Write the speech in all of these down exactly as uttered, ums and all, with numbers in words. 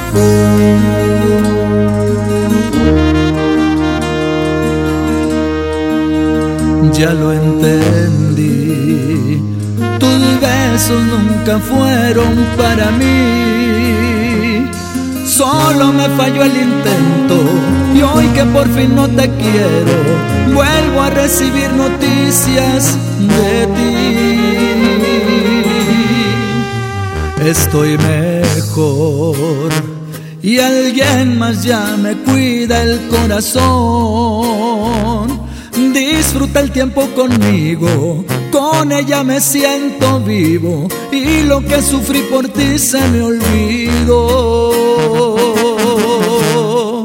Ya lo entendí, tus besos nunca fueron para mí. Solo me falló el intento y hoy que por fin no te quiero, vuelvo a recibir noticias de ti. Estoy mejor y alguien más ya me cuida el corazón. Disfruta el tiempo conmigo, con ella me siento vivo y lo que sufrí por ti se me olvidó.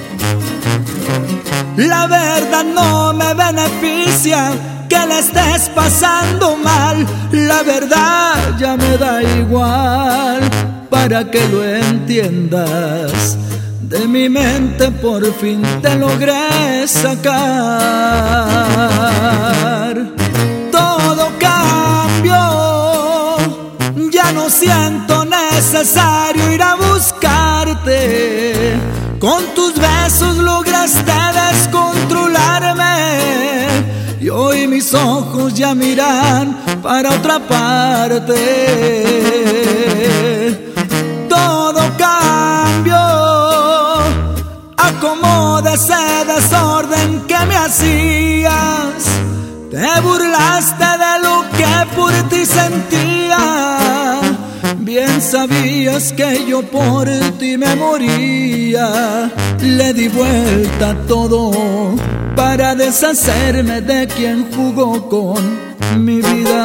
La verdad no me beneficia que la estés pasando mal, la verdad ya me da igual, para que lo entiendas. De mi mente por fin te logré sacar. Todo cambió, ya no siento necesario ir a buscarte. Con tus besos lograste descontrolarme y hoy mis ojos ya miran para otra parte. Todo cambió, acomoda ese desorden que me hacías. Te burlaste de lo que por ti sentía. Bien sabías que yo por ti me moría. Le di vuelta a todo para deshacerme de quien jugó con mi vida.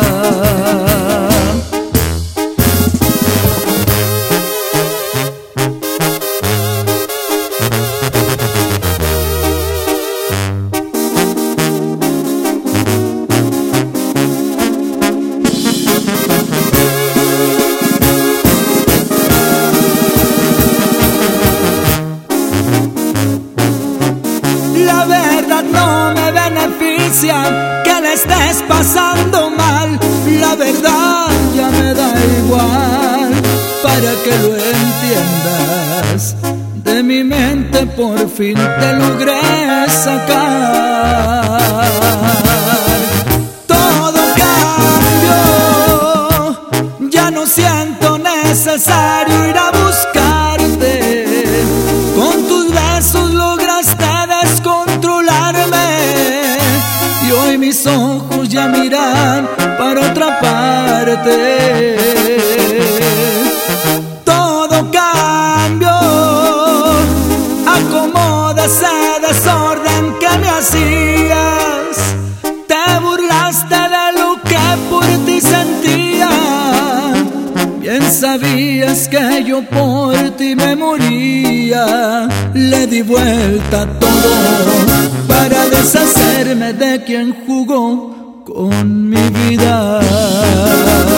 La verdad no me beneficia que la estés pasando mal, la verdad ya me da igual, para que lo entiendas. De mi mente por fin te logré sacar. Todo cambió, ya no siento necesario ir a buscarte. Con tus besos lograste descontrolarme y hoy mis ojos ya miran para otra parte. Todo cambió, acomoda ese desorden que me hacías. Te burlaste de lo que por ti sentía. Bien sabías que yo por ti me moría. Le di vuelta a todo para deshacerme de quien jugó con mi vida.